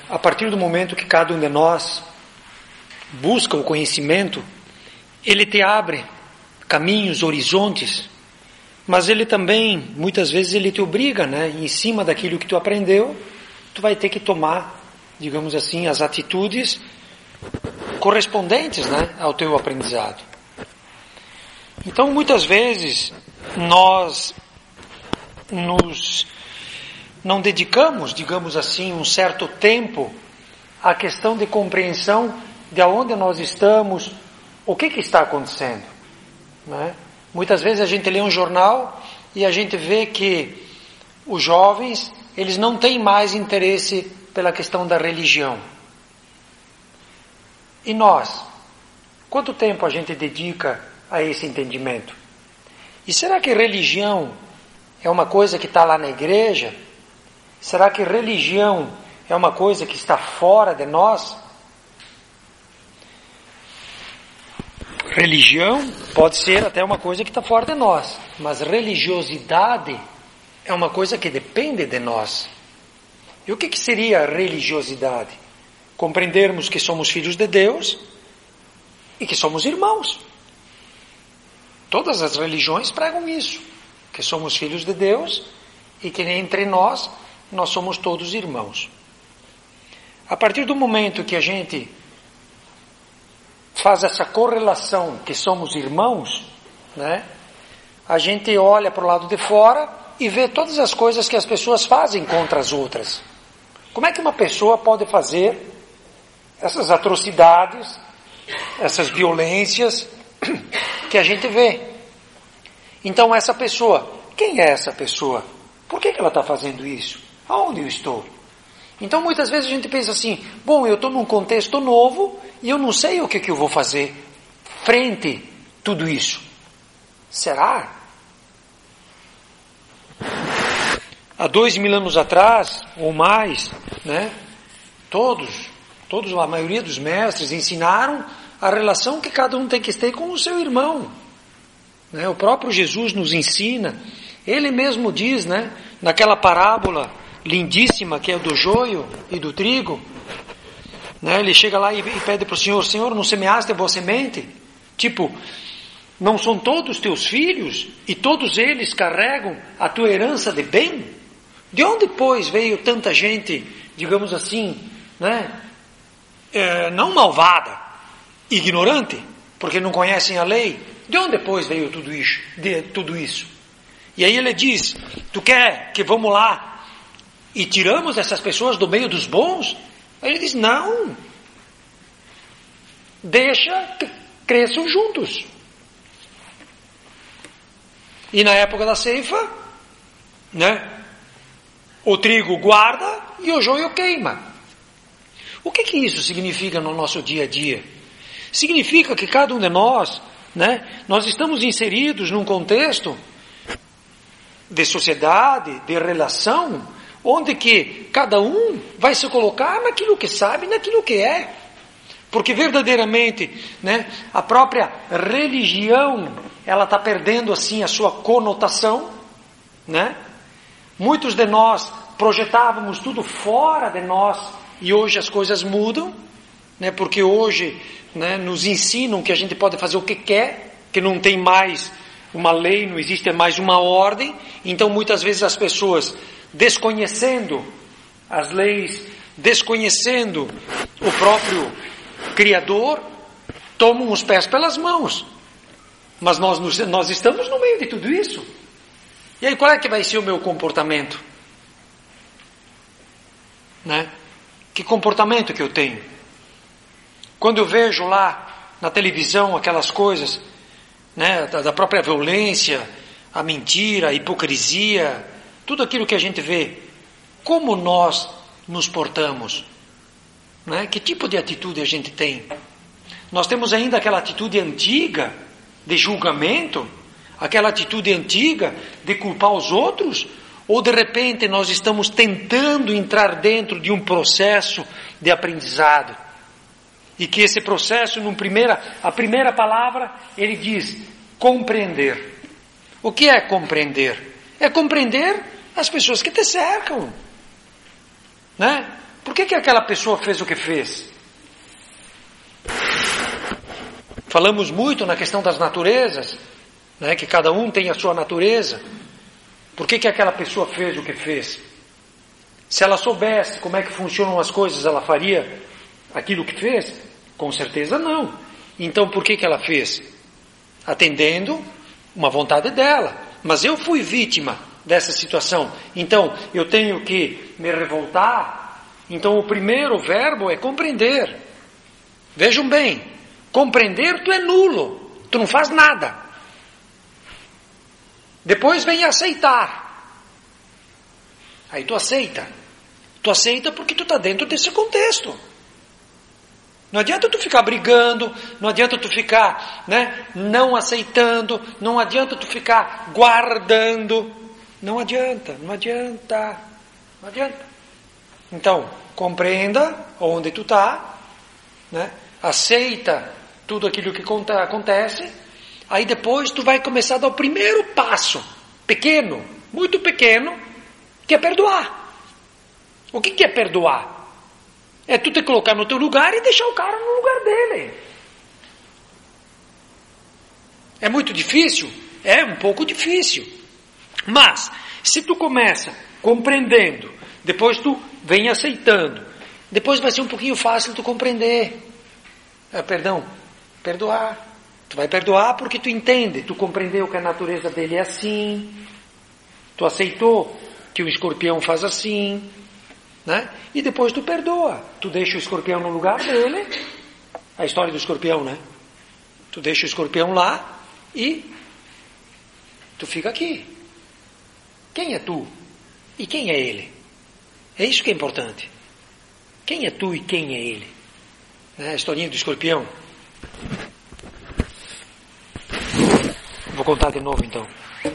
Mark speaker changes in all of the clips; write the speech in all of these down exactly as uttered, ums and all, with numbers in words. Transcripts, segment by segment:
Speaker 1: a partir do momento que cada um de nós busca o conhecimento, ele te abre caminhos, horizontes, mas ele também, muitas vezes, ele te obriga, né? Em cima daquilo que tu aprendeu, tu vai ter que tomar, digamos assim, as atitudes correspondentes, né, ao teu aprendizado. Então, muitas vezes, nós nos não dedicamos, digamos assim, um certo tempo à questão de compreensão de onde nós estamos, o que que está acontecendo, né? Muitas vezes a gente lê um jornal e a gente vê que os jovens, eles não têm mais interesse pela questão da religião. E nós? Quanto tempo a gente dedica a esse entendimento? E será que religião é uma coisa que está lá na igreja? Será que religião é uma coisa que está fora de nós? Religião pode ser até uma coisa que está fora de nós, mas religiosidade é uma coisa que depende de nós. E o que, que seria a religiosidade? Compreendermos que somos filhos de Deus e que somos irmãos. Todas as religiões pregam isso, que somos filhos de Deus e que entre nós, nós somos todos irmãos. A partir do momento que a gente faz essa correlação que somos irmãos, né, a gente olha para o lado de fora e vê todas as coisas que as pessoas fazem contra as outras. Como é que uma pessoa pode fazer essas atrocidades, essas violências que a gente vê? Então essa pessoa, quem é essa pessoa? Por que que ela está fazendo isso? Aonde eu estou? Então muitas vezes a gente pensa assim, bom, eu estou num contexto novo e eu não sei o que que eu vou fazer frente a tudo isso. Será? Há dois mil anos atrás, ou mais, né, todos, todos, a maioria dos mestres ensinaram a relação que cada um tem que ter com o seu irmão. Né? O próprio Jesus nos ensina, ele mesmo diz, né, naquela parábola lindíssima que é do joio e do trigo, né, ele chega lá e, e pede para o Senhor, Senhor, não semeaste a boa semente? Tipo, não são todos teus filhos e todos eles carregam a tua herança de bem? De onde, pois, veio tanta gente, digamos assim, né, é, não malvada, ignorante, porque não conhecem a lei? De onde, pois, veio tudo isso? De, tudo isso? E aí ele diz, tu quer que vamos lá e tiramos essas pessoas do meio dos bons? Aí ele diz, não, deixa que cresçam juntos. E na época da ceifa, né, o trigo guarda e o joio queima. O que que isso significa no nosso dia a dia? Significa que cada um de nós, né, nós estamos inseridos num contexto de sociedade, de relação, onde que cada um vai se colocar naquilo que sabe, naquilo que é. Porque verdadeiramente, né, a própria religião, ela está perdendo assim a sua conotação, né? Muitos de nós projetávamos tudo fora de nós e hoje as coisas mudam, né? Porque hoje, né, nos ensinam que a gente pode fazer o que quer, que não tem mais uma lei, não existe mais uma ordem. Então muitas vezes as pessoas, desconhecendo as leis, desconhecendo o próprio Criador, tomam os pés pelas mãos. Mas nós, nós estamos no meio de tudo isso. E aí qual é que vai ser o meu comportamento? Né? Que comportamento que eu tenho? Quando eu vejo lá na televisão aquelas coisas, né, da, da própria violência, a mentira, a hipocrisia, tudo aquilo que a gente vê, como nós nos portamos? Né? Que tipo de atitude a gente tem? Nós temos ainda aquela atitude antiga de julgamento, aquela atitude antiga de culpar os outros, ou de repente nós estamos tentando entrar dentro de um processo de aprendizado, e que esse processo, num primeira, a primeira palavra, ele diz, compreender. O que é compreender? É compreender as pessoas que te cercam, né? Por que que aquela pessoa fez o que fez? Falamos muito na questão das naturezas, né, que cada um tem a sua natureza. Por que que aquela pessoa fez o que fez? Se ela soubesse como é que funcionam as coisas, ela faria aquilo que fez? Com certeza não. Então por que que ela fez? Atendendo uma vontade dela. Mas eu fui vítima dessa situação. Então eu tenho que me revoltar. Então o primeiro verbo é compreender. Vejam bem, compreender tu é nulo. Tu não faz nada. Depois vem aceitar. Aí tu aceita. Tu aceita porque tu está dentro desse contexto. Não adianta tu ficar brigando, não adianta tu ficar, né, não aceitando, não adianta tu ficar guardando. Não adianta, não adianta, não adianta. Então, compreenda onde tu está, né, aceita tudo aquilo que acontece, aí depois tu vai começar a dar o primeiro passo, pequeno, muito pequeno, que é perdoar. O que que é perdoar? É tu te colocar no teu lugar e deixar o cara no lugar dele. É muito difícil? É um pouco difícil. Mas, se tu começa compreendendo, depois tu vem aceitando, depois vai ser um pouquinho fácil tu compreender. Ah, perdão, perdoar. Tu vai perdoar porque tu entende, tu compreendeu que a natureza dele é assim, tu aceitou que o escorpião faz assim, né? E depois tu perdoa, tu deixa o escorpião no lugar dele, a história do escorpião, né? Tu deixa o escorpião lá e tu fica aqui. Quem é tu? E quem é ele? É isso que é importante. Quem é tu e quem é ele? Né? A historinha do escorpião. Vou contar de novo então.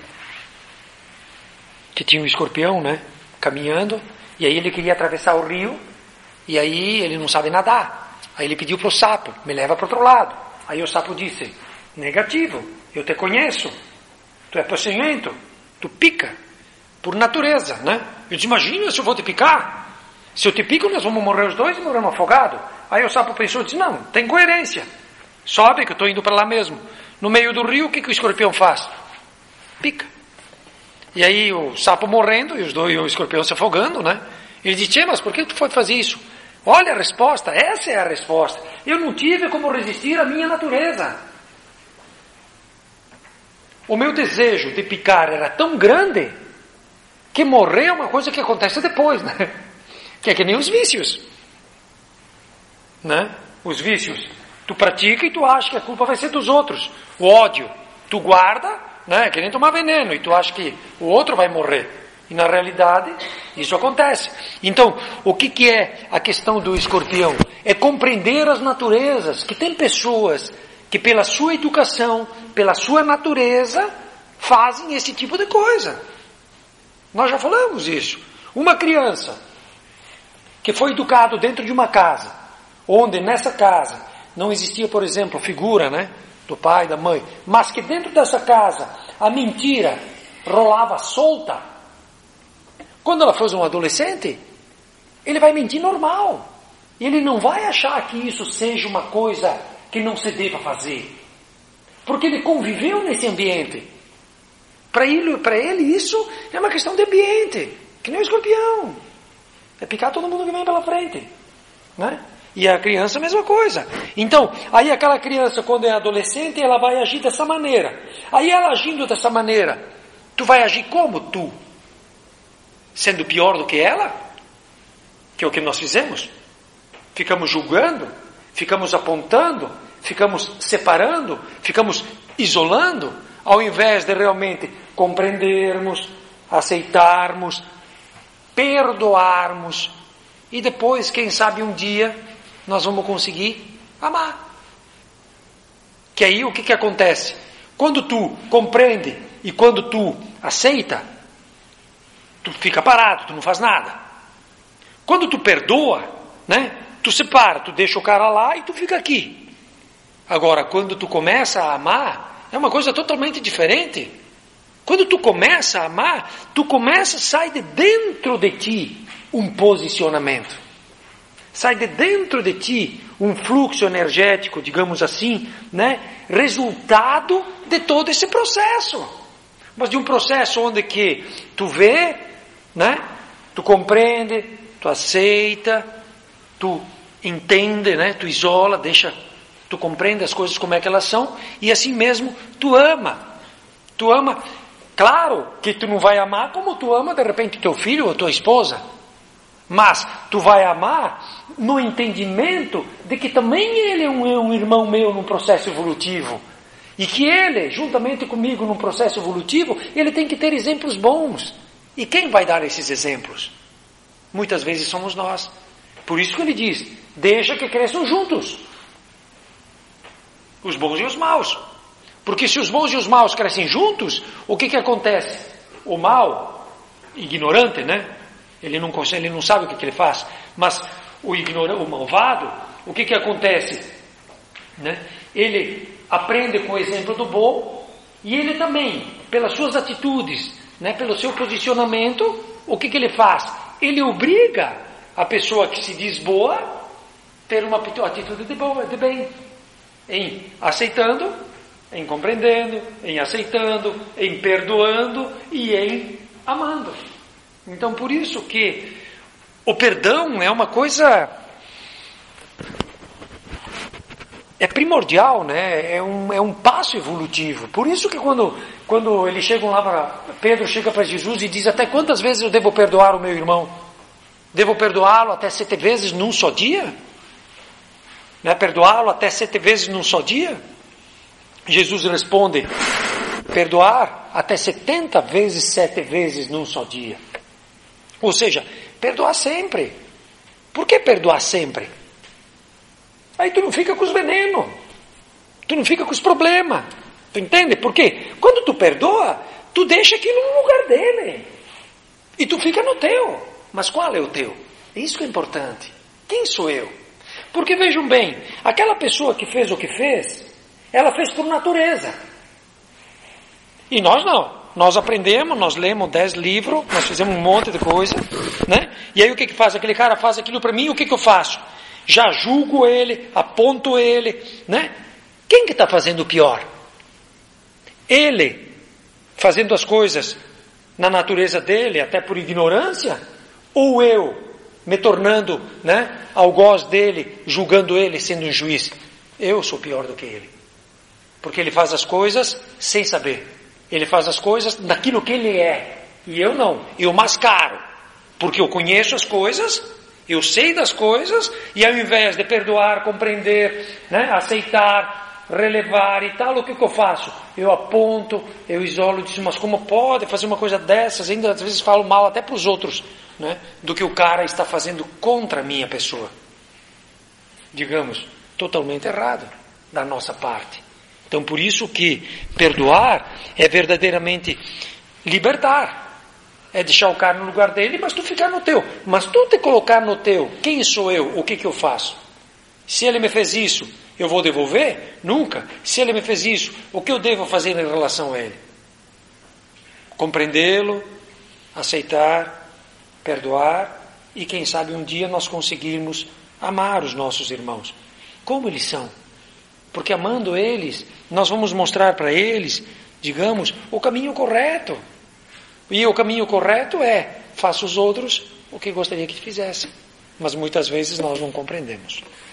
Speaker 1: Que tinha um escorpião, né? Caminhando. E aí ele queria atravessar o rio, e aí ele não sabe nadar. Aí ele pediu para o sapo, me leva para o outro lado. Aí o sapo disse, negativo, eu te conheço, tu é peçonhento, tu pica, por natureza, né? Eu disse, imagina se eu vou te picar. Se eu te pico, nós vamos morrer os dois e morremos afogados. Aí o sapo pensou, disse, não, tem coerência. Sobe que eu estou indo para lá mesmo. No meio do rio, o que, que o escorpião faz? Pica. E aí o sapo morrendo e os dois, o escorpião se afogando, né? Ele diz, tchê, mas por que tu foi fazer isso? Olha a resposta, essa é a resposta. Eu não tive como resistir à minha natureza. O meu desejo de picar era tão grande que morrer é uma coisa que acontece depois, né? Que é que nem os vícios. Né? Os vícios. Tu pratica e tu acha que a culpa vai ser dos outros. O ódio, tu guarda, né? Que nem tomar veneno, e tu acha que o outro vai morrer. E na realidade, isso acontece. Então, o que, que é a questão do escorpião? É compreender as naturezas, que tem pessoas que pela sua educação, pela sua natureza, fazem esse tipo de coisa. Nós já falamos isso. Uma criança que foi educado dentro de uma casa, onde nessa casa não existia, por exemplo, figura, né? Do pai, da mãe, mas que dentro dessa casa a mentira rolava solta. Quando ela for um adolescente, ele vai mentir normal. Ele não vai achar que isso seja uma coisa que não se deva fazer. Porque ele conviveu nesse ambiente. Para ele, para ele isso é uma questão de ambiente. Que nem o escorpião. É picar todo mundo que vem pela frente. Né? E a criança a mesma coisa. Então, aí aquela criança quando é adolescente, ela vai agir dessa maneira. Aí ela agindo dessa maneira, tu vai agir como tu? Sendo pior do que ela? Que é o que nós fizemos? Ficamos julgando? Ficamos apontando? Ficamos separando? Ficamos isolando? Ao invés de realmente compreendermos, aceitarmos, perdoarmos. E depois, quem sabe um dia, nós vamos conseguir amar. Que aí o que, que acontece? Quando tu compreende e quando tu aceita, tu fica parado, tu não faz nada. Quando tu perdoa, né? Tu separa, tu deixa o cara lá e tu fica aqui. Agora, quando tu começa a amar, é uma coisa totalmente diferente. Quando tu começa a amar, tu começa, sai de dentro de ti um posicionamento. Sai de dentro de ti um fluxo energético, digamos assim, né? Resultado de todo esse processo. Mas de um processo onde que tu vê, né? Tu compreende, tu aceita, tu entende, né? Tu isola, deixa, tu compreende as coisas como é que elas são, e assim mesmo tu ama. Tu ama, claro que tu não vai amar como tu ama de repente teu filho ou tua esposa, mas tu vai amar no entendimento de que também ele é um, um irmão meu num processo evolutivo, e que ele, juntamente comigo num processo evolutivo, ele tem que ter exemplos bons. E quem vai dar esses exemplos? Muitas vezes somos nós. Por isso que ele diz, deixa que cresçam juntos, os bons e os maus. Porque se os bons e os maus crescem juntos, o que que acontece? O mal, ignorante, né? Ele não consegue, ele não sabe o que que ele faz. Mas o ignorante, o malvado, o que que acontece? Né? Ele aprende com o exemplo do bom, e ele também, pelas suas atitudes, né, pelo seu posicionamento, o que que ele faz? Ele obriga a pessoa que se diz boa a ter uma atitude de, boa, de bem, em aceitando, em compreendendo, em aceitando, em perdoando e em amando. Então, por isso que o perdão é uma coisa, é primordial, né? É um, é um passo evolutivo. Por isso que quando, quando eles chegam lá para, Pedro chega para Jesus e diz, até quantas vezes eu devo perdoar o meu irmão? Devo perdoá-lo até sete vezes num só dia? Né? Perdoá-lo até sete vezes num só dia? Jesus responde, perdoar até setenta vezes sete vezes num só dia. Ou seja, perdoar sempre. Por que perdoar sempre? Aí tu não fica com os venenos, tu não fica com os problemas, tu entende? Porque quando tu perdoa, tu deixa aquilo no lugar dele, e tu fica no teu. Mas qual é o teu? Isso que é importante. Quem sou eu? Porque vejam bem, aquela pessoa que fez o que fez, ela fez por natureza. E nós não. Nós aprendemos, nós lemos dez livros, nós fizemos um monte de coisa, né? E aí o que que faz? Aquele cara faz aquilo para mim, o que que eu faço? Já julgo ele, aponto ele, né? Quem que está fazendo o pior? Ele, fazendo as coisas na natureza dele, até por ignorância? Ou eu, me tornando, né, algoz dele, julgando ele, sendo um juiz? Eu sou pior do que ele. Porque ele faz as coisas sem saber. Ele faz as coisas daquilo que ele é. E eu não. Eu mascaro. Porque eu conheço as coisas, eu sei das coisas, e ao invés de perdoar, compreender, né, aceitar, relevar e tal, o que, que eu faço? Eu aponto, eu isolo, digo, mas como pode fazer uma coisa dessas? Ainda às vezes falo mal até para os outros, né, do que o cara está fazendo contra a minha pessoa. Digamos, totalmente errado da nossa parte. Então, por isso que perdoar é verdadeiramente libertar. É deixar o cara no lugar dele, mas tu ficar no teu. Mas tu te colocar no teu, quem sou eu? O que que eu faço? Se ele me fez isso, eu vou devolver? Nunca. Se ele me fez isso, o que eu devo fazer em relação a ele? Compreendê-lo, aceitar, perdoar, e quem sabe um dia nós conseguirmos amar os nossos irmãos. Como eles são? Porque amando eles, nós vamos mostrar para eles, digamos, o caminho correto. E o caminho correto é, faça os outros o que gostaria que fizessem. Mas muitas vezes nós não compreendemos.